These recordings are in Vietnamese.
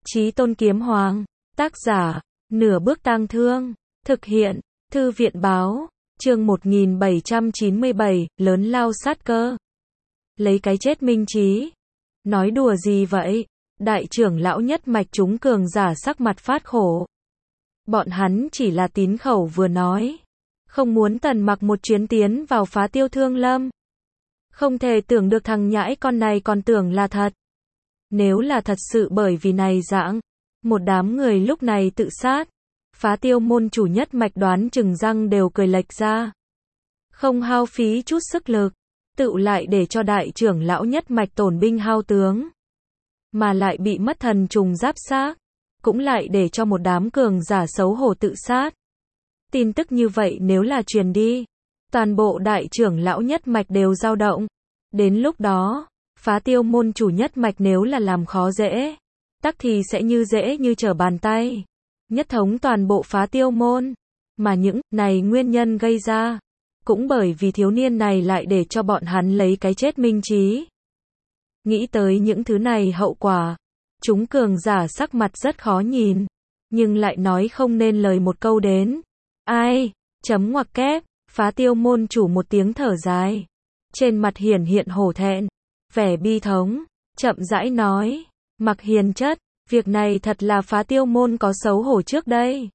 Chí Tôn Kiếm Hoàng. Tác giả, Nửa Bước Tang Thương. Thực hiện, Thư viện Báo. Chương 1797, lớn lao sát cơ. Lấy cái chết minh trí. Nói đùa gì vậy? Đại trưởng lão nhất mạch chúng cường giả sắc mặt phát khổ. Bọn hắn chỉ là tín khẩu vừa nói. Không muốn Tần Mặc một chuyến tiến vào Phá Tiêu Thương Lâm. Không thể tưởng được thằng nhãi con này còn tưởng là thật. Nếu là thật sự bởi vì này dạng, một đám người lúc này tự sát. Phá Tiêu môn chủ nhất mạch đoán chừng răng đều cười lệch ra. Không hao phí chút sức lực, tựu lại để cho đại trưởng lão nhất mạch tổn binh hao tướng. Mà lại bị mất thần trùng giáp xác, cũng lại để cho một đám cường giả xấu hổ tự sát. Tin tức như vậy nếu là truyền đi, toàn bộ đại trưởng lão nhất mạch đều dao động. Đến lúc đó, Phá Tiêu môn chủ nhất mạch nếu là làm khó dễ, tắc thì sẽ như dễ như trở bàn tay. Nhất thống toàn bộ Phá Tiêu môn. Mà những này nguyên nhân gây ra, cũng bởi vì thiếu niên này lại để cho bọn hắn lấy cái chết minh trí. Nghĩ tới những thứ này hậu quả, chúng cường giả sắc mặt rất khó nhìn, nhưng lại nói không nên lời một câu đến. Ai? Chấm ngoặc kép, Phá Tiêu môn chủ một tiếng thở dài. Trên mặt hiển hiện hổ thẹn, vẻ bi thống, chậm rãi nói, Mặc hiền chất, việc này thật là Phá Tiêu môn có xấu hổ trước đây.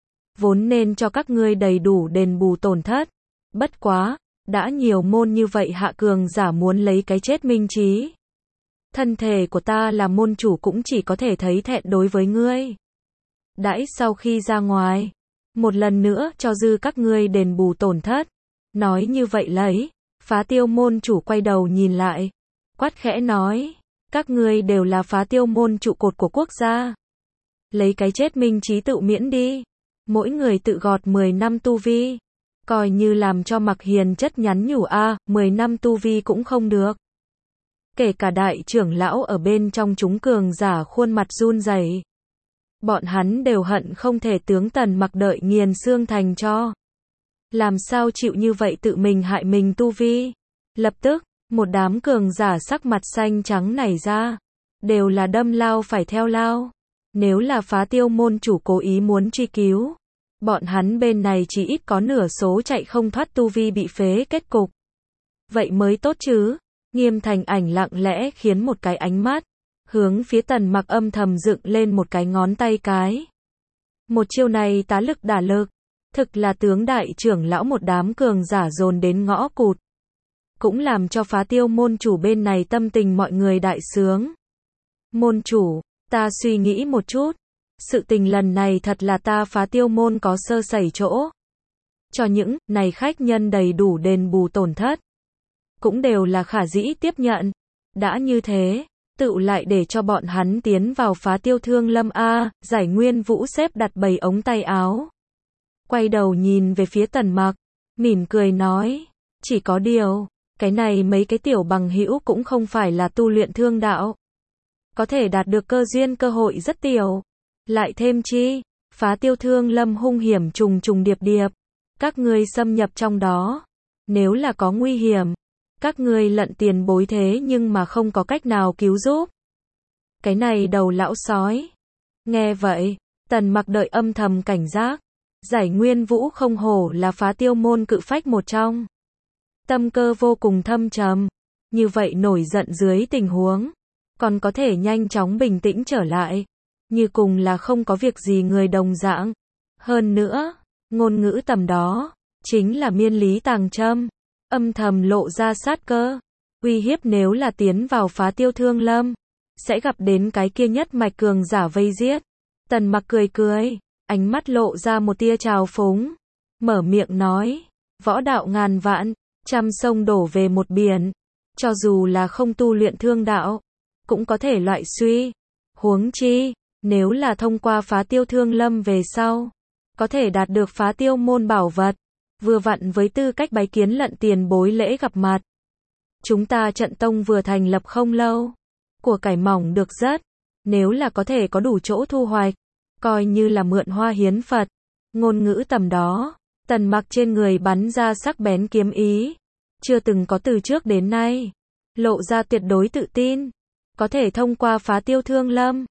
Vốn nên cho các ngươi đầy đủ đền bù tổn thất. Bất quá, đã nhiều môn như vậy hạ cường giả muốn lấy cái chết minh trí. Thân thể của ta là môn chủ cũng chỉ có thể thấy thẹn đối với ngươi. Đãi sau khi ra ngoài, một lần nữa cho dư các ngươi đền bù tổn thất. Nói như vậy lấy, Phá Tiêu môn chủ quay đầu nhìn lại, quát khẽ nói, các ngươi đều là Phá Tiêu môn trụ cột của quốc gia. Lấy cái chết minh trí tự miễn đi, mỗi người tự gọt 10 năm tu vi. Coi như làm cho Mặc hiền chất nhắn nhủ 10 năm tu vi cũng không được. Kể cả đại trưởng lão ở bên trong chúng cường giả khuôn mặt run rẩy. Bọn hắn đều hận không thể tướng Tần Mặc đợi nghiền xương thành cho. Làm sao chịu như vậy tự mình hại mình tu vi. Lập tức, một đám cường giả sắc mặt xanh trắng nảy ra. Đều là đâm lao phải theo lao. Nếu là Phá Tiêu môn chủ cố ý muốn truy cứu, bọn hắn bên này chỉ ít có nửa số chạy không thoát tu vi bị phế kết cục. Vậy mới tốt chứ. Nghiêm Thành Ảnh lặng lẽ khiến một cái ánh mắt, hướng phía Tần Mặc âm thầm dựng lên một cái ngón tay cái. Một chiêu này tá lực đả lực, thực là tướng đại trưởng lão một đám cường giả dồn đến ngõ cụt. Cũng làm cho Phá Tiêu môn chủ bên này tâm tình mọi người đại sướng. Môn chủ, ta suy nghĩ một chút. Sự tình lần này thật là ta Phá Tiêu môn có sơ sẩy chỗ. Cho những này khách nhân đầy đủ đền bù tổn thất. Cũng đều là khả dĩ tiếp nhận. Đã như thế, tự lại để cho bọn hắn tiến vào Phá Tiêu Thương Lâm Giải Nguyên Vũ xếp đặt 7 ống tay áo. Quay đầu nhìn về phía Tần Mặc, mỉm cười nói, chỉ có điều, cái này mấy cái tiểu bằng hữu cũng không phải là tu luyện thương đạo. Có thể đạt được cơ duyên cơ hội rất tiểu. Lại thêm chi, Phá Tiêu Thương Lâm hung hiểm trùng trùng điệp điệp. Các ngươi xâm nhập trong đó, nếu là có nguy hiểm, các ngươi lận tiền bối thế nhưng mà không có cách nào cứu giúp. Cái này đầu lão sói. Nghe vậy, Tần Mặc đợi âm thầm cảnh giác. Giải Nguyên Vũ không hổ là Phá Tiêu môn cự phách một trong. Tâm cơ vô cùng thâm trầm. Như vậy nổi giận dưới tình huống, còn có thể nhanh chóng bình tĩnh trở lại. Như cùng là không có việc gì người đồng dạng. Hơn nữa, ngôn ngữ tầm đó, chính là miên lý tàng châm. Âm thầm lộ ra sát cơ. Uy hiếp nếu là tiến vào Phá Tiêu Thương Lâm, sẽ gặp đến cái kia nhất mạch cường giả vây giết. Tần Mặc cười cười, ánh mắt lộ ra một tia trào phúng. Mở miệng nói, võ đạo ngàn vạn, trăm sông đổ về một biển. Cho dù là không tu luyện thương đạo, cũng có thể loại suy. Huống chi, nếu là thông qua Phá Tiêu Thương Lâm về sau, có thể đạt được Phá Tiêu môn bảo vật. Vừa vặn với tư cách bái kiến lận tiền bối lễ gặp mặt. Chúng ta trận tông vừa thành lập không lâu. Của cải mỏng được rất. Nếu là có thể có đủ chỗ thu hoạch, coi như là mượn hoa hiến Phật. Ngôn ngữ tầm đó, Tần Mặc trên người bắn ra sắc bén kiếm ý. Chưa từng có từ trước đến nay. Lộ ra tuyệt đối tự tin. Có thể thông qua Phá Tiêu Thương Lâm,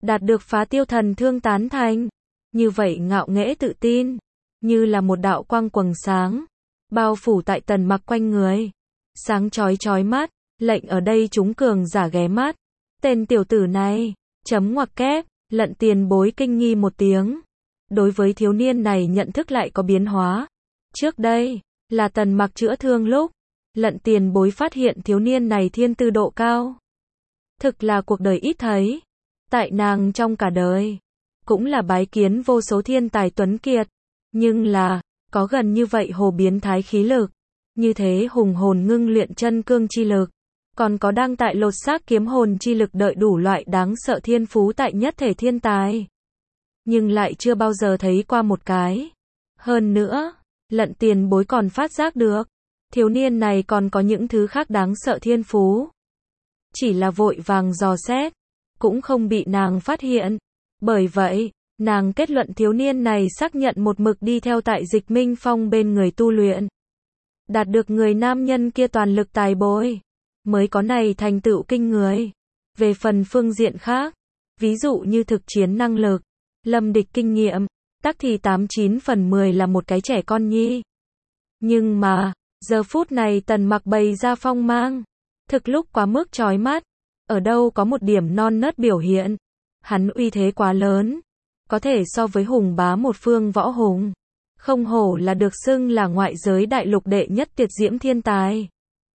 đạt được phá tiêu thần thương tán thành. Như vậy ngạo nghễ tự tin, như là một đạo quang quầng sáng, bao phủ tại Tần Mặc quanh người. Sáng chói chói mắt, lệnh ở đây chúng cường giả ghé mắt. Tên tiểu tử này, chấm ngoặc kép, Lận Tiền Bối kinh nghi một tiếng. Đối với thiếu niên này nhận thức lại có biến hóa. Trước đây, là Tần Mặc chữa thương lúc, Lận Tiền Bối phát hiện thiếu niên này thiên tư độ cao. Thực là cuộc đời ít thấy. Tại nàng trong cả đời, cũng là bái kiến vô số thiên tài tuấn kiệt. Nhưng là, có gần như vậy hồ biến thái khí lực. Như thế hùng hồn ngưng luyện chân cương chi lực. Còn có đang tại lột xác kiếm hồn chi lực đợi đủ loại đáng sợ thiên phú tại nhất thể thiên tài. Nhưng lại chưa bao giờ thấy qua một cái. Hơn nữa, Lận Tiền Bối còn phát giác được. Thiếu niên này còn có những thứ khác đáng sợ thiên phú. Chỉ là vội vàng dò xét, cũng không bị nàng phát hiện. Bởi vậy, nàng kết luận thiếu niên này xác nhận một mực đi theo tại Dịch Minh Phong bên người tu luyện. Đạt được người nam nhân kia toàn lực tài bồi, mới có này thành tựu kinh người. Về phần phương diện khác, ví dụ như thực chiến năng lực, lâm địch kinh nghiệm, tắc thì 89 phần 10 là một cái trẻ con nhi. Nhưng mà, giờ phút này Tần Mặc bày ra phong mang, thực lúc quá mức chói mắt, ở đâu có một điểm non nớt biểu hiện. Hắn uy thế quá lớn, có thể so với hùng bá một phương võ hùng. Không hổ là được xưng là ngoại giới đại lục đệ nhất tuyệt diễm thiên tài.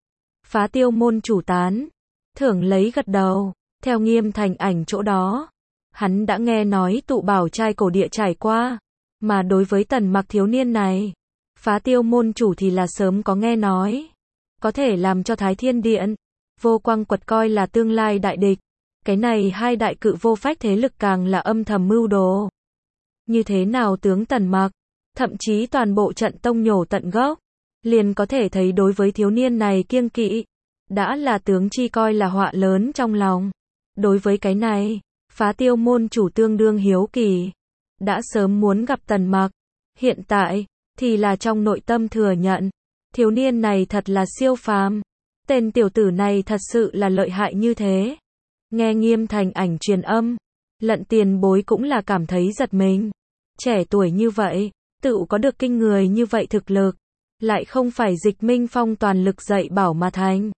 Phá Tiêu môn chủ tán thưởng lấy gật đầu. Theo Nghiêm Thành Ảnh chỗ đó, hắn đã nghe nói tụ bảo trai cổ địa trải qua. Mà đối với Tần Mặc thiếu niên này, Phá Tiêu môn chủ thì là sớm có nghe nói. Có thể làm cho Thái Thiên Điện, Vô Quang Quật coi là tương lai đại địch. Cái này hai đại cự vô phách thế lực càng là âm thầm mưu đồ. Như thế nào tướng Tần Mặc, thậm chí toàn bộ trận tông nhổ tận gốc, liền có thể thấy đối với thiếu niên này kiêng kỵ. Đã là tướng chi coi là họa lớn trong lòng. Đối với cái này, Phá Tiêu môn chủ tương đương hiếu kỳ. Đã sớm muốn gặp Tần Mặc. Hiện tại, thì là trong nội tâm thừa nhận. Thiếu niên này thật là siêu phàm. Tên tiểu tử này thật sự là lợi hại như thế. Nghe Nghiêm Thành Ảnh truyền âm, Lận Tiền Bối cũng là cảm thấy giật mình. Trẻ tuổi như vậy, tự có được kinh người như vậy thực lực. Lại không phải Dịch Minh Phong toàn lực dạy bảo mà thành.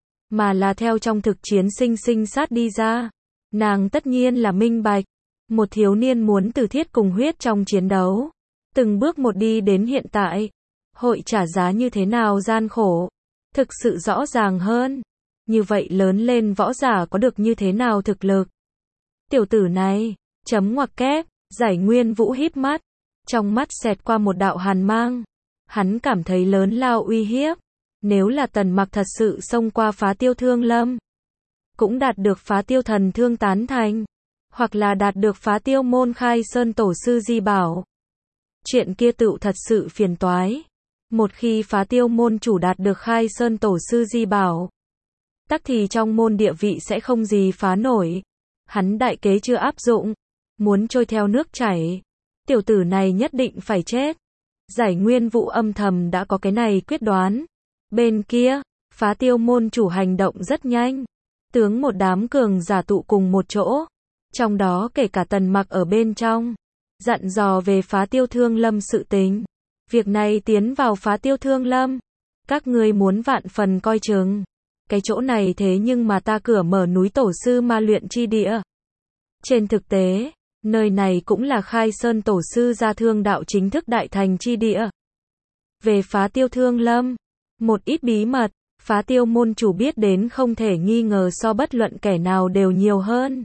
Mà là theo trong thực chiến sinh sát đi ra. Nàng tất nhiên là minh bạch. Một thiếu niên muốn từ thiết cùng huyết trong chiến đấu. Từng bước một đi đến hiện tại. Hội trả giá như thế nào gian khổ. Thực sự rõ ràng hơn. Như vậy lớn lên võ giả có được như thế nào thực lực. Tiểu tử này, chấm ngoặc kép, Giải Nguyên Vũ híp mắt. Trong mắt xẹt qua một đạo hàn mang. Hắn cảm thấy lớn lao uy hiếp. Nếu là Tần Mặc thật sự xông qua Phá Tiêu Thương Lâm, cũng đạt được Phá Tiêu thần thương tán thành, hoặc là đạt được Phá Tiêu môn khai sơn tổ sư di bảo. Chuyện kia tựu thật sự phiền toái. Một khi Phá Tiêu môn chủ đạt được khai sơn tổ sư di bảo, tắc thì trong môn địa vị sẽ không gì phá nổi. Hắn đại kế chưa áp dụng, muốn trôi theo nước chảy, tiểu tử này nhất định phải chết. Giải Nguyên Vũ âm thầm đã có cái này quyết đoán. Bên kia, Phá Tiêu môn chủ hành động rất nhanh. Tướng một đám cường giả tụ cùng một chỗ. Trong đó kể cả Tần Mặc ở bên trong. Dặn dò về Phá Tiêu Thương Lâm sự tình. Việc này tiến vào Phá Tiêu Thương Lâm. Các ngươi muốn vạn phần coi chừng. Cái chỗ này thế nhưng mà ta cửa mở núi tổ sư ma luyện chi địa. Trên thực tế, nơi này cũng là khai sơn tổ sư gia thương đạo chính thức đại thành chi địa. Về Phá Tiêu Thương Lâm, một ít bí mật, Phá Tiêu môn chủ biết đến không thể nghi ngờ so bất luận kẻ nào đều nhiều hơn.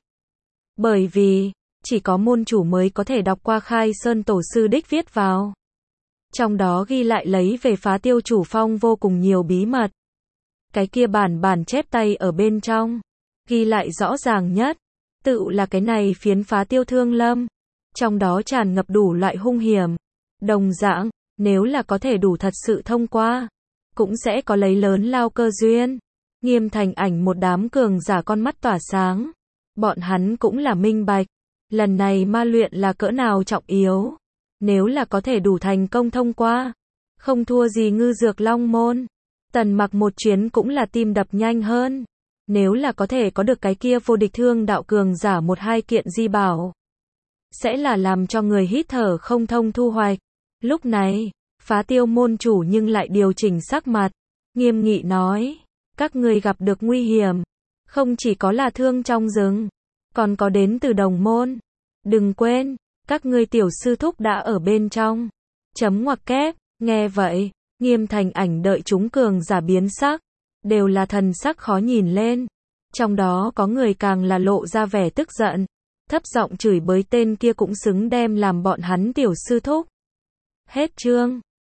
Bởi vì, chỉ có môn chủ mới có thể đọc qua khai sơn tổ sư đích viết vào. Trong đó ghi lại lấy về Phá Tiêu chủ phong vô cùng nhiều bí mật. Cái kia bản chép tay ở bên trong, ghi lại rõ ràng nhất, tự là cái này phiến Phá Tiêu Thương Lâm. Trong đó tràn ngập đủ loại hung hiểm. Đồng dạng, nếu là có thể đủ thật sự thông qua, cũng sẽ có lấy lớn lao cơ duyên. Nghiêm Thành Ảnh một đám cường giả con mắt tỏa sáng. Bọn hắn cũng là minh bạch. Lần này ma luyện là cỡ nào trọng yếu. Nếu là có thể đủ thành công thông qua, không thua gì Ngư Dược Long môn. Tần Mặc một chuyến cũng là tim đập nhanh hơn. Nếu là có thể có được cái kia vô địch thương đạo cường giả một hai kiện di bảo, sẽ là làm cho người hít thở không thông thu hoạch. Lúc này, Phá Tiêu môn chủ nhưng lại điều chỉnh sắc mặt, nghiêm nghị nói, các ngươi gặp được nguy hiểm, không chỉ có là thương trong rừng, còn có đến từ đồng môn. Đừng quên, các ngươi tiểu sư thúc đã ở bên trong. Chấm ngoặc kép, nghe vậy, Nghiêm Thành Ảnh đợi chúng cường giả biến sắc, đều là thần sắc khó nhìn lên. Trong đó có người càng là lộ ra vẻ tức giận, thấp giọng chửi bới tên kia cũng xứng đem làm bọn hắn tiểu sư thúc. Hết chương.